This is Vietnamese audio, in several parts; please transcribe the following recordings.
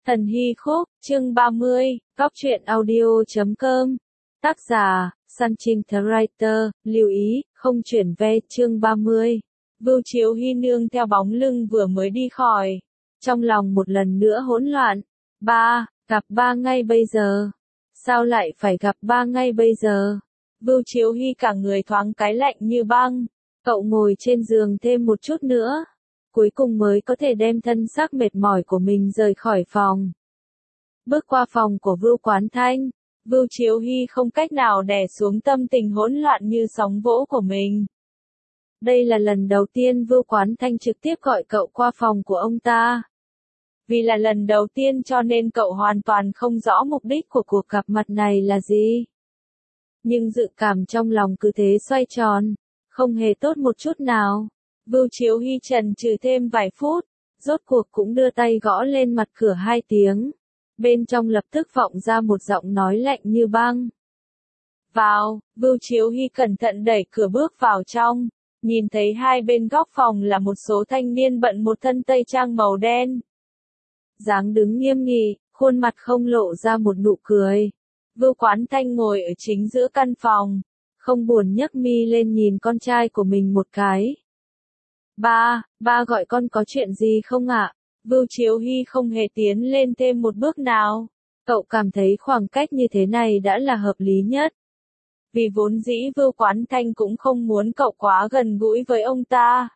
Thần Hy Khúc, chương 30, Góc truyện audio.com. Tác giả, Sun Trinh The Writer, lưu ý, không chuyển ve, chương 30. Vưu Chiếu Hy nương theo bóng lưng vừa mới đi khỏi. Trong lòng một lần nữa hỗn loạn. Gặp ba ngay bây giờ. Sao lại phải gặp ba ngay bây giờ? Vưu Chiếu Hy cả người thoáng cái lạnh như băng. Cậu ngồi trên giường thêm một chút nữa. Cuối cùng mới có thể đem thân xác mệt mỏi của mình rời khỏi phòng. Bước qua phòng của Vưu Quán Thanh, Vưu Chiếu Hy không cách nào đè xuống tâm tình hỗn loạn như sóng vỗ của mình. Đây là lần đầu tiên Vưu Quán Thanh trực tiếp gọi cậu qua phòng của ông ta. Vì là lần đầu tiên cho nên cậu hoàn toàn không rõ mục đích của cuộc gặp mặt này là gì. Nhưng dự cảm trong lòng cứ thế xoay tròn, không hề tốt một chút nào. Vưu Chiếu Hy chần chừ thêm vài phút, rốt cuộc cũng đưa tay gõ lên mặt cửa 2 tiếng. Bên trong lập tức vọng ra một giọng nói lạnh như băng. Vào, Vưu Chiếu Hy cẩn thận đẩy cửa bước vào trong, nhìn thấy hai bên góc phòng là một số thanh niên bận một thân tây trang màu đen. Dáng đứng nghiêm nghị, khuôn mặt không lộ ra một nụ cười. Vưu Quán Thanh ngồi ở chính giữa căn phòng, không buồn nhấc mi lên nhìn con trai của mình một cái. Ba gọi con có chuyện gì không ạ? Vưu Chiếu Hy không hề tiến lên thêm một bước nào. Cậu cảm thấy khoảng cách như thế này đã là hợp lý nhất. Vì vốn dĩ Vưu Quán Thanh cũng không muốn cậu quá gần gũi với ông ta.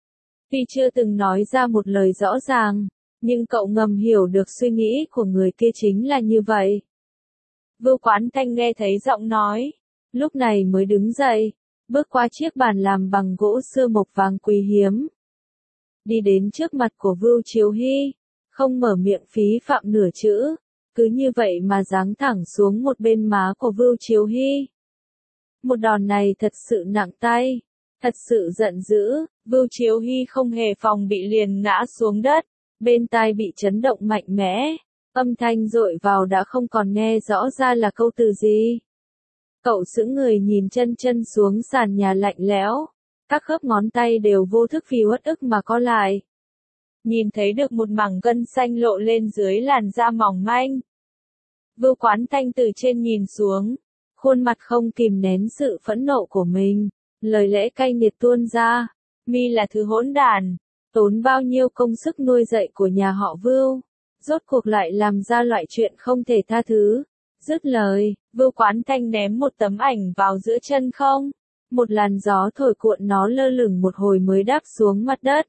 Tuy chưa từng nói ra một lời rõ ràng, nhưng cậu ngầm hiểu được suy nghĩ của người kia chính là như vậy. Vưu Quán Thanh nghe thấy giọng nói, lúc này mới đứng dậy, bước qua chiếc bàn làm bằng gỗ sưa mộc vàng quý hiếm. Đi đến trước mặt của Vưu Chiếu Hy, không mở miệng phí phạm nửa chữ, cứ như vậy mà giáng thẳng xuống một bên má của Vưu Chiếu Hy. Một đòn này thật sự nặng tay, thật sự giận dữ, Vưu Chiếu Hy không hề phòng bị liền ngã xuống đất, bên tai bị chấn động mạnh mẽ, âm thanh dội vào đã không còn nghe rõ ra là câu từ gì. Cậu sững người nhìn chân xuống sàn nhà lạnh lẽo, các khớp ngón tay đều vô thức vì uất ức mà co lại. Nhìn thấy được một mảng gân xanh lộ lên dưới làn da mỏng manh. Vưu Quán Thanh từ trên nhìn xuống, khuôn mặt không kìm nén sự phẫn nộ của mình, lời lẽ cay nghiệt tuôn ra, mi là thứ hỗn đản, tốn bao nhiêu công sức nuôi dạy của nhà họ Vưu, rốt cuộc lại làm ra loại chuyện không thể tha thứ. Dứt lời, Vưu Quán Thanh ném một tấm ảnh vào giữa chân không. Một làn gió thổi cuộn nó lơ lửng một hồi mới đáp xuống mặt đất.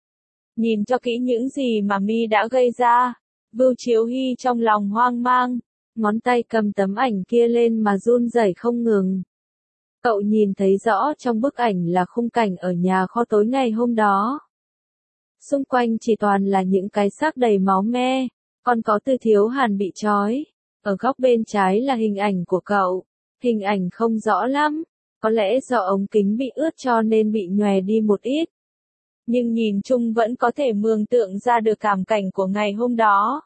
Nhìn cho kỹ những gì mà mi đã gây ra. Vưu Chiếu Hy trong lòng hoang mang, ngón tay cầm tấm ảnh kia lên mà run rẩy không ngừng. Cậu nhìn thấy rõ trong bức ảnh là khung cảnh ở nhà kho tối ngày hôm đó. Xung quanh chỉ toàn là những cái xác đầy máu me, còn có Từ Thiếu Hàn bị trói. Ở góc bên trái là hình ảnh của cậu. Hình ảnh không rõ lắm, có lẽ do ống kính bị ướt cho nên bị nhòe đi một ít. Nhưng nhìn chung vẫn có thể mường tượng ra được cảm cảnh của ngày hôm đó.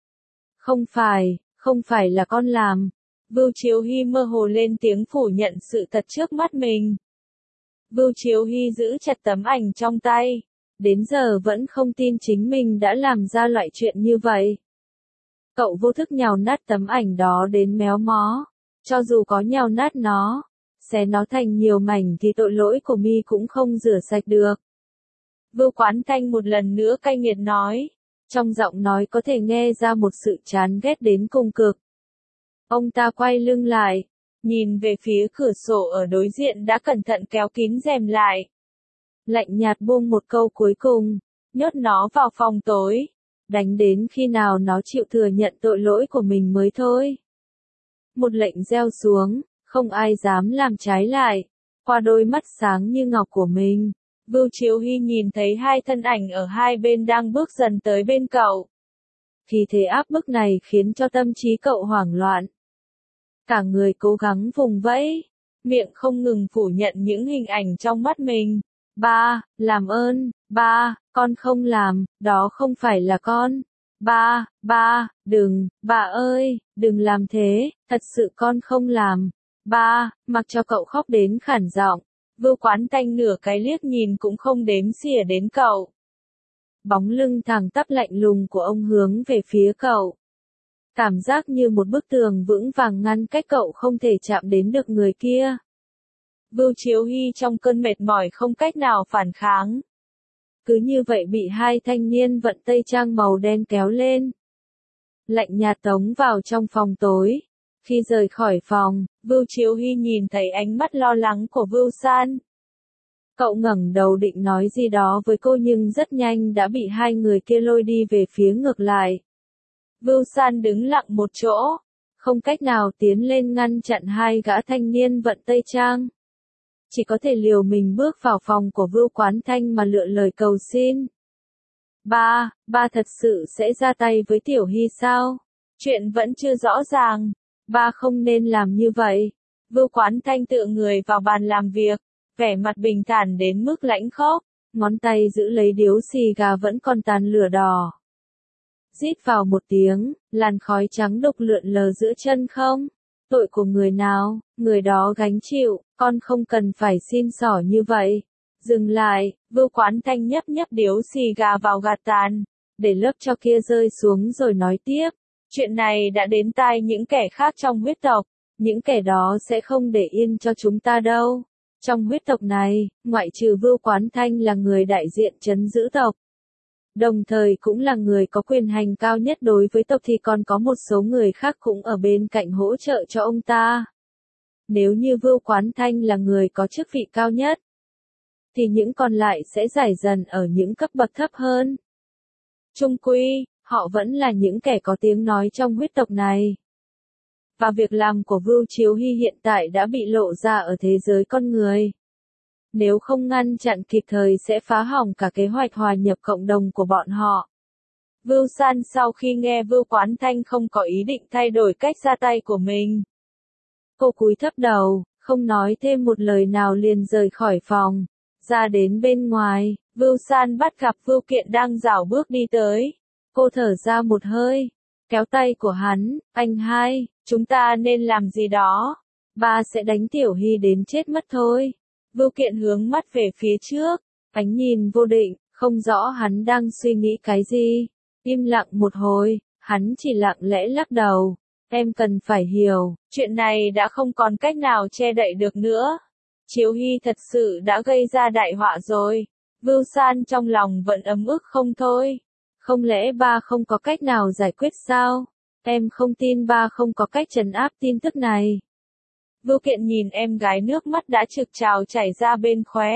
Không phải là con làm. Vưu Chiếu Hy mơ hồ lên tiếng phủ nhận sự thật trước mắt mình. Vưu Chiếu Hy giữ chặt tấm ảnh trong tay, đến giờ vẫn không tin chính mình đã làm ra loại chuyện như vậy. Cậu vô thức nhào nát tấm ảnh đó đến méo mó, cho dù có nhào nát nó, xé nó thành nhiều mảnh thì tội lỗi của mi cũng không rửa sạch được. Vưu Quán Thanh một lần nữa cay nghiệt nói, trong giọng nói có thể nghe ra một sự chán ghét đến cùng cực. Ông ta quay lưng lại, nhìn về phía cửa sổ ở đối diện đã cẩn thận kéo kín rèm lại. Lạnh nhạt buông một câu cuối cùng, nhốt nó vào phòng tối, đánh đến khi nào nó chịu thừa nhận tội lỗi của mình mới thôi. Một lệnh gieo xuống, không ai dám làm trái lại. Qua đôi mắt sáng như ngọc của mình, Vưu Chiếu Hy nhìn thấy hai thân ảnh ở hai bên đang bước dần tới bên cậu. Khí thế áp bức này khiến cho tâm trí cậu hoảng loạn. Cả người cố gắng vùng vẫy, miệng không ngừng phủ nhận những hình ảnh trong mắt mình. Làm ơn, con không làm, đó không phải là con. Đừng, bà ơi, đừng làm thế, thật sự con không làm. Mặc cho cậu khóc đến khản giọng, Vưu Quán Thanh nửa cái liếc nhìn cũng không đếm xỉa đến cậu. Bóng lưng thẳng tắp lạnh lùng của ông hướng về phía cậu. Cảm giác như một bức tường vững vàng ngăn cách cậu không thể chạm đến được người kia. Vưu Chiếu Hy trong cơn mệt mỏi không cách nào phản kháng. Cứ như vậy bị hai thanh niên vận tây trang màu đen kéo lên. Lạnh nhạt tống vào trong phòng tối. Khi rời khỏi phòng, Vưu Chiếu Hy nhìn thấy ánh mắt lo lắng của Vưu San. Cậu ngẩng đầu định nói gì đó với cô nhưng rất nhanh đã bị hai người kia lôi đi về phía ngược lại. Vưu San đứng lặng một chỗ, không cách nào tiến lên ngăn chặn hai gã thanh niên vận tây trang. Chỉ có thể liều mình bước vào phòng của Vưu Quán Thanh mà lựa lời cầu xin. Ba thật sự sẽ ra tay với Tiểu Hy sao? Chuyện vẫn chưa rõ ràng. Ba không nên làm như vậy. Vưu Quán Thanh tựa người vào bàn làm việc, vẻ mặt bình thản đến mức lãnh khốc, ngón tay giữ lấy điếu xì gà vẫn còn tàn lửa đỏ. Rít vào một tiếng, làn khói trắng đục lượn lờ giữa chân không. Tội của người nào, người đó gánh chịu, con không cần phải xin xỏ như vậy. Dừng lại, Vưu Quán Thanh nhấp nhấp điếu xì gà vào gạt tàn, để lớp cho kia rơi xuống rồi nói tiếp. Chuyện này đã đến tai những kẻ khác trong huyết tộc, những kẻ đó sẽ không để yên cho chúng ta đâu. Trong huyết tộc này, ngoại trừ Vưu Quán Thanh là người đại diện trấn giữ tộc, đồng thời cũng là người có quyền hành cao nhất đối với tộc thì còn có một số người khác cũng ở bên cạnh hỗ trợ cho ông ta. Nếu như Vưu Quán Thanh là người có chức vị cao nhất, thì những còn lại sẽ giải dần ở những cấp bậc thấp hơn. Chung quy, họ vẫn là những kẻ có tiếng nói trong huyết tộc này. Và việc làm của Vưu Chiếu Hy hiện tại đã bị lộ ra ở thế giới con người. Nếu không ngăn chặn kịp thời sẽ phá hỏng cả kế hoạch hòa nhập cộng đồng của bọn họ. Vưu San sau khi nghe Vưu Quán Thanh không có ý định thay đổi cách ra tay của mình, cô cúi thấp đầu, không nói thêm một lời nào liền rời khỏi phòng. Ra đến bên ngoài, Vưu San bắt gặp Vưu Kiện đang rảo bước đi tới. Cô thở ra một hơi, kéo tay của hắn, anh hai, chúng ta nên làm gì đó. Ba sẽ đánh Tiểu Hy đến chết mất thôi. Vưu Kiện hướng mắt về phía trước, ánh nhìn vô định, không rõ hắn đang suy nghĩ cái gì. Im lặng một hồi, hắn chỉ lặng lẽ lắc đầu. Em cần phải hiểu, chuyện này đã không còn cách nào che đậy được nữa. Chiếu Hy thật sự đã gây ra đại họa rồi. Vưu San trong lòng vẫn ấm ức không thôi. Không lẽ ba không có cách nào giải quyết sao? Em không tin ba không có cách trấn áp tin tức này. Vưu Kiện nhìn em gái, nước mắt đã trực trào chảy ra bên khóe.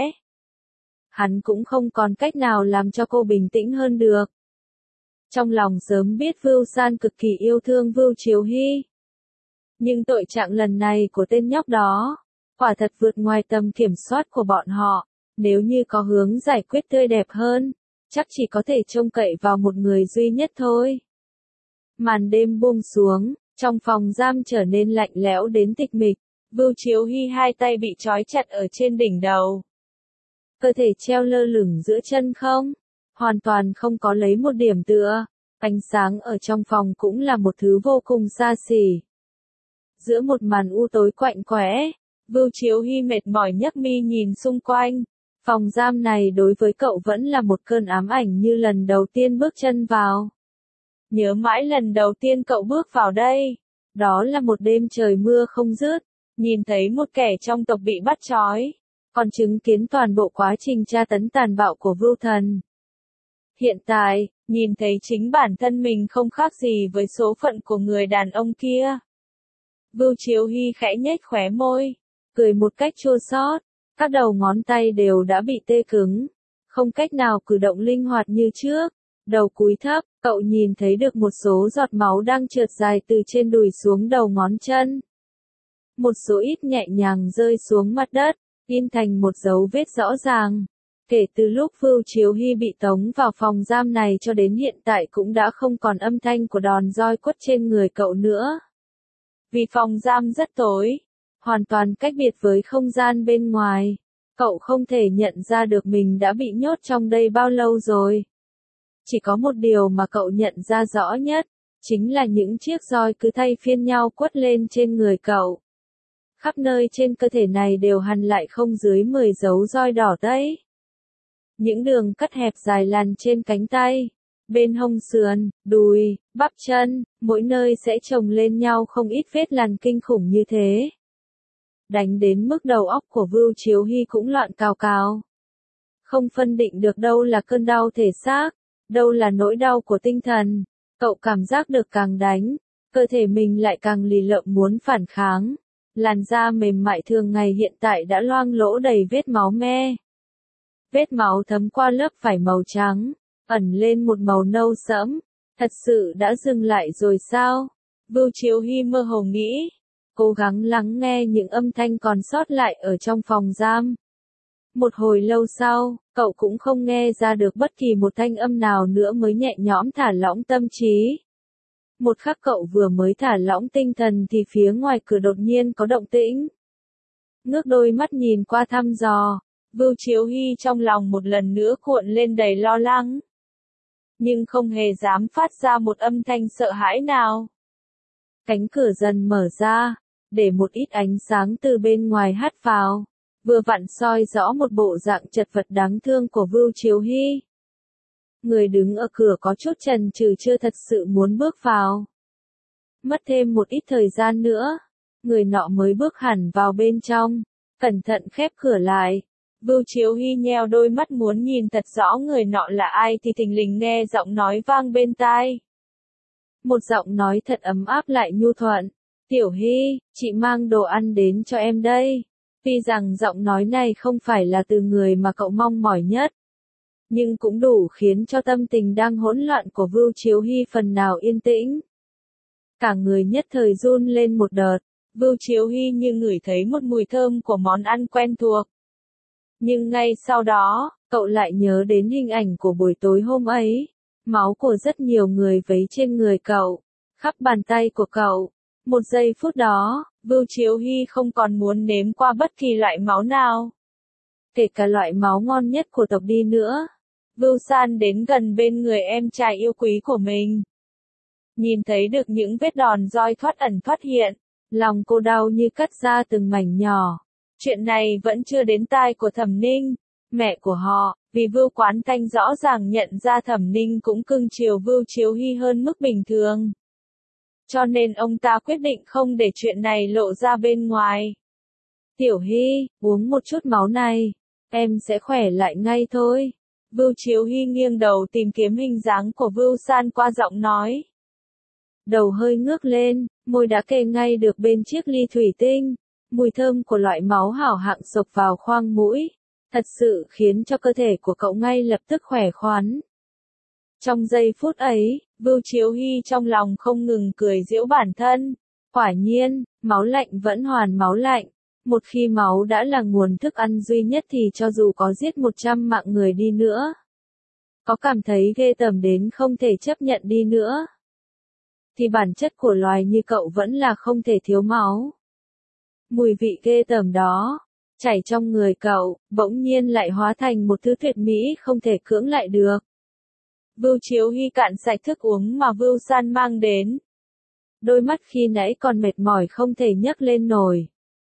Hắn cũng không còn cách nào làm cho cô bình tĩnh hơn được. Trong lòng sớm biết Vưu San cực kỳ yêu thương Vưu Chiếu Hy. Nhưng tội trạng lần này của tên nhóc đó, quả thật vượt ngoài tầm kiểm soát của bọn họ. Nếu như có hướng giải quyết tươi đẹp hơn, chắc chỉ có thể trông cậy vào một người duy nhất thôi. Màn đêm buông xuống, trong phòng giam trở nên lạnh lẽo đến tịch mịch. Vưu Chiếu Hy hai tay bị trói chặt ở trên đỉnh đầu. Cơ thể treo lơ lửng giữa chân không, hoàn toàn không có lấy một điểm tựa. Ánh sáng ở trong phòng cũng là một thứ vô cùng xa xỉ. Giữa một màn u tối quạnh quẽ, Vưu Chiếu Hy mệt mỏi nhấc mi nhìn xung quanh. Phòng giam này đối với cậu vẫn là một cơn ám ảnh như lần đầu tiên bước chân vào. Nhớ mãi lần đầu tiên cậu bước vào đây. Đó là một đêm trời mưa không dứt. Nhìn thấy một kẻ trong tộc bị bắt trói. Còn chứng kiến toàn bộ quá trình tra tấn tàn bạo của Vưu Thần. Hiện tại, nhìn thấy chính bản thân mình không khác gì với số phận của người đàn ông kia. Vưu Chiếu Hy khẽ nhếch khóe môi, cười một cách chua xót. Các đầu ngón tay đều đã bị tê cứng, không cách nào cử động linh hoạt như trước. Đầu cúi thấp, cậu nhìn thấy được một số giọt máu đang trượt dài từ trên đùi xuống đầu ngón chân. Một số ít nhẹ nhàng rơi xuống mặt đất, in thành một dấu vết rõ ràng. Kể từ lúc Vưu Chiếu Hy bị tống vào phòng giam này cho đến hiện tại cũng đã không còn âm thanh của đòn roi quất trên người cậu nữa. Vì phòng giam rất tối, hoàn toàn cách biệt với không gian bên ngoài, cậu không thể nhận ra được mình đã bị nhốt trong đây bao lâu rồi. Chỉ có một điều mà cậu nhận ra rõ nhất, chính là những chiếc roi cứ thay phiên nhau quất lên trên người cậu. Khắp nơi trên cơ thể này đều hằn lại không dưới 10 dấu roi đỏ tây. Những đường cắt hẹp dài làn trên cánh tay, bên hông sườn, đùi, bắp chân, mỗi nơi sẽ chồng lên nhau không ít vết làn kinh khủng như thế. Đánh đến mức đầu óc của Vưu Chiếu Hy cũng loạn cào cào. Không phân định được đâu là cơn đau thể xác, đâu là nỗi đau của tinh thần. Cậu cảm giác được càng đánh, cơ thể mình lại càng lì lợm muốn phản kháng. Làn da mềm mại thường ngày hiện tại đã loang lỗ đầy vết máu me. Vết máu thấm qua lớp vải màu trắng, ẩn lên một màu nâu sẫm. Thật sự đã dừng lại rồi sao? Vưu Chiếu Hy mơ hồ nghĩ, cố gắng lắng nghe những âm thanh còn sót lại ở trong phòng giam. Một hồi lâu sau, cậu cũng không nghe ra được bất kỳ một thanh âm nào nữa mới nhẹ nhõm thả lỏng tâm trí. Một khắc cậu vừa mới thả lỏng tinh thần thì phía ngoài cửa đột nhiên có động tĩnh. Ngước đôi mắt nhìn qua thăm dò, Vưu Chiếu Hy trong lòng một lần nữa cuộn lên đầy lo lắng. Nhưng không hề dám phát ra một âm thanh sợ hãi nào. Cánh cửa dần mở ra, để một ít ánh sáng từ bên ngoài hắt vào, vừa vặn soi rõ một bộ dạng chật vật đáng thương của Vưu Chiếu Hy. Người đứng ở cửa có chút chần chừ chưa thật sự muốn bước vào. Mất thêm một ít thời gian nữa, người nọ mới bước hẳn vào bên trong, cẩn thận khép cửa lại. Vưu Chiếu Hy nheo đôi mắt muốn nhìn thật rõ người nọ là ai thì thình lình nghe giọng nói vang bên tai. Một giọng nói thật ấm áp lại nhu thuận. Tiểu Hy, chị mang đồ ăn đến cho em đây. Tuy rằng giọng nói này không phải là từ người mà cậu mong mỏi nhất, nhưng cũng đủ khiến cho tâm tình đang hỗn loạn của Vưu Chiếu Hy phần nào yên tĩnh. Cả người nhất thời run lên một đợt, Vưu Chiếu Hy như ngửi thấy một mùi thơm của món ăn quen thuộc. Nhưng ngay sau đó, cậu lại nhớ đến hình ảnh của buổi tối hôm ấy, máu của rất nhiều người vấy trên người cậu, khắp bàn tay của cậu. Một giây phút đó, Vưu Chiếu Hy không còn muốn nếm qua bất kỳ loại máu nào. Kể cả loại máu ngon nhất của tộc đi nữa. Vưu San đến gần bên người em trai yêu quý của mình. Nhìn thấy được những vết đòn roi thoát ẩn thoát hiện, lòng cô đau như cắt ra từng mảnh nhỏ. Chuyện này vẫn chưa đến tai của Thẩm Ninh, mẹ của họ, vì Vưu Quán Thanh rõ ràng nhận ra Thẩm Ninh cũng cưng chiều Vưu Chiếu Hy hơn mức bình thường. Cho nên ông ta quyết định không để chuyện này lộ ra bên ngoài. Tiểu Hy, uống một chút máu này, em sẽ khỏe lại ngay thôi. Vưu Chiếu Hy nghiêng đầu tìm kiếm hình dáng của Vưu San qua giọng nói. Đầu hơi ngước lên, môi đã kề ngay được bên chiếc ly thủy tinh. Mùi thơm của loại máu hảo hạng xộc vào khoang mũi, thật sự khiến cho cơ thể của cậu ngay lập tức khỏe khoắn. Trong giây phút ấy, Vưu Chiếu Hy trong lòng không ngừng cười giễu bản thân. Quả nhiên, máu lạnh vẫn hoàn máu lạnh. Một khi máu đã là nguồn thức ăn duy nhất thì cho dù có giết 100 mạng người đi nữa, có cảm thấy ghê tởm đến không thể chấp nhận đi nữa, thì bản chất của loài như cậu vẫn là không thể thiếu máu. Mùi vị ghê tởm đó, chảy trong người cậu, bỗng nhiên lại hóa thành một thứ tuyệt mỹ không thể cưỡng lại được. Vưu Chiếu Hy cạn sạch thức uống mà Vưu San mang đến. Đôi mắt khi nãy còn mệt mỏi không thể nhấc lên nổi.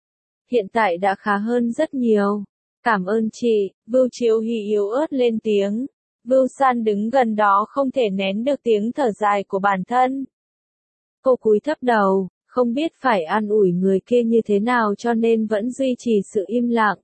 Hiện tại đã khá hơn rất nhiều. Cảm ơn chị, Vưu Chiếu Hy yếu ớt lên tiếng. Vưu San đứng gần đó không thể nén được tiếng thở dài của bản thân. Cô cúi thấp đầu, không biết phải an ủi người kia như thế nào cho nên vẫn duy trì sự im lặng.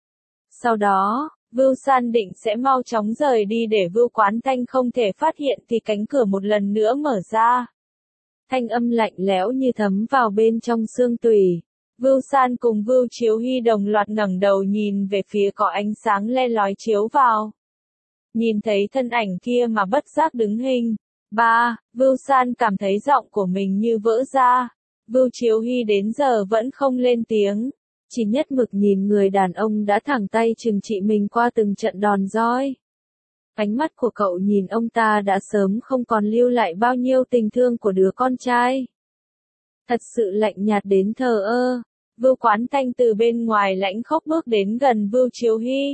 Sau đó, Vưu San định sẽ mau chóng rời đi để Vưu Quán Thanh không thể phát hiện thì cánh cửa một lần nữa mở ra. Thanh âm lạnh lẽo như thấm vào bên trong xương tủy. Vưu San cùng Vưu Chiếu Hy đồng loạt ngẩng đầu nhìn về phía có ánh sáng le lói chiếu vào. Nhìn thấy thân ảnh kia mà bất giác đứng hình. Vưu San cảm thấy giọng của mình như vỡ ra. Vưu Chiếu Hy đến giờ vẫn không lên tiếng. Chỉ nhất mực nhìn người đàn ông đã thẳng tay trừng trị mình qua từng trận đòn roi. Ánh mắt của cậu nhìn ông ta đã sớm không còn lưu lại bao nhiêu tình thương của đứa con trai. Thật sự lạnh nhạt đến thờ ơ. Vưu Quán Thanh từ bên ngoài lãnh khốc bước đến gần Vưu Chiếu Hy.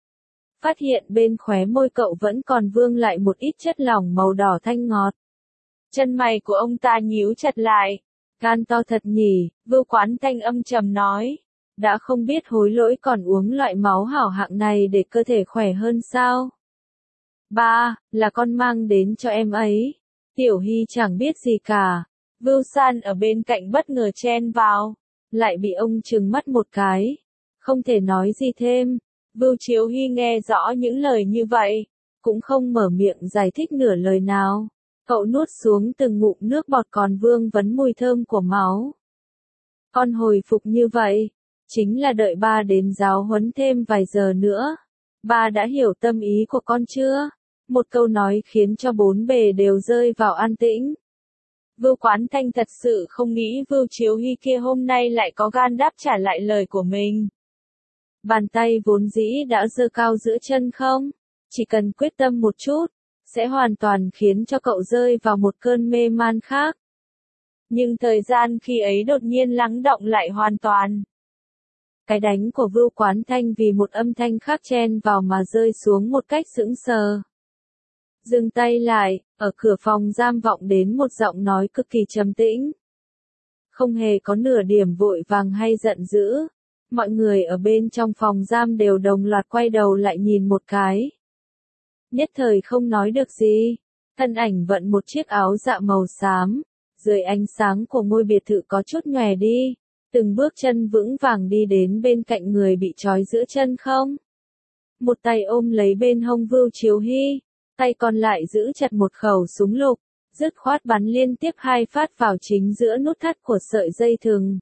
Phát hiện bên khóe môi cậu vẫn còn vương lại một ít chất lỏng màu đỏ thanh ngọt. Chân mày của ông ta nhíu chặt lại. Gan to thật nhỉ, Vưu Quán Thanh âm trầm nói. đã không biết hối lỗi còn uống loại máu hảo hạng này để cơ thể khỏe hơn sao? Ba, là con mang đến cho em ấy. Tiểu Hy chẳng biết gì cả. Vưu San ở bên cạnh bất ngờ chen vào, lại bị ông trừng mắt một cái. Không thể nói gì thêm. Vưu Chiếu Hy nghe rõ những lời như vậy, cũng không mở miệng giải thích nửa lời nào. Cậu nuốt xuống từng ngụm nước bọt còn vương vấn mùi thơm của máu. Con hồi phục như vậy, chính là đợi ba đến giáo huấn thêm vài giờ nữa. Ba đã hiểu tâm ý của con chưa? Một câu nói khiến cho bốn bề đều rơi vào an tĩnh. Vưu Quán Thanh thật sự không nghĩ Vưu Chiếu Hy kia hôm nay lại có gan đáp trả lại lời của mình. Bàn tay vốn dĩ đã giơ cao giữa chân không, chỉ cần quyết tâm một chút, sẽ hoàn toàn khiến cho cậu rơi vào một cơn mê man khác. Nhưng thời gian khi ấy đột nhiên lắng đọng lại hoàn toàn. Cái đánh của Vưu Quán Thanh vì một âm thanh khác chen vào mà rơi xuống một cách sững sờ. Dừng tay lại, ở cửa phòng giam vọng đến một giọng nói cực kỳ trầm tĩnh. Không hề có nửa điểm vội vàng hay giận dữ. Mọi người ở bên trong phòng giam đều đồng loạt quay đầu lại nhìn một cái. Nhất thời không nói được gì. Thân ảnh vận một chiếc áo dạ màu xám. Dưới ánh sáng của ngôi biệt thự có chút nhòe đi. Từng bước chân vững vàng đi đến bên cạnh người bị trói giữa chân không. Một tay ôm lấy bên hông Vưu Chiếu Hy. Tay còn lại giữ chặt một khẩu súng lục. Dứt khoát bắn liên tiếp 2 phát vào chính giữa nút thắt của sợi dây thừng.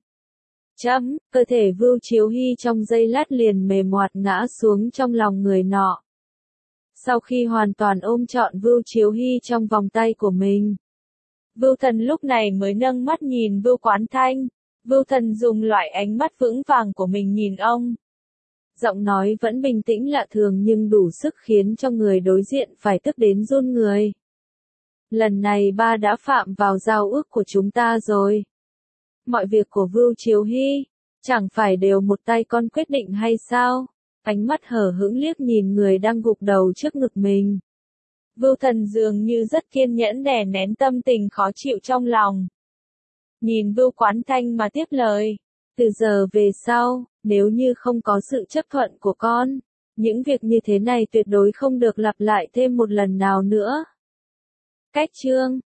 Cơ thể Vưu Chiếu Hy trong giây lát liền mềm oạt ngã xuống trong lòng người nọ. Sau khi hoàn toàn ôm trọn Vưu Chiếu Hy trong vòng tay của mình, Vưu Thần lúc này mới nâng mắt nhìn Vưu Quán Thanh. Vưu Thần dùng loại ánh mắt vững vàng của mình nhìn ông. Giọng nói vẫn bình tĩnh lạ thường nhưng đủ sức khiến cho người đối diện phải tức đến run người. Lần này ba đã phạm vào giao ước của chúng ta rồi. Mọi việc của Vưu Chiếu Hy, chẳng phải đều một tay con quyết định hay sao? Ánh mắt hờ hững liếc nhìn người đang gục đầu trước ngực mình. Vưu Thần dường như rất kiên nhẫn đè nén tâm tình khó chịu trong lòng. Nhìn Vưu Quán Thanh mà tiếp lời. Từ giờ về sau, nếu như không có sự chấp thuận của con, những việc như thế này tuyệt đối không được lặp lại thêm một lần nào nữa. Cách chương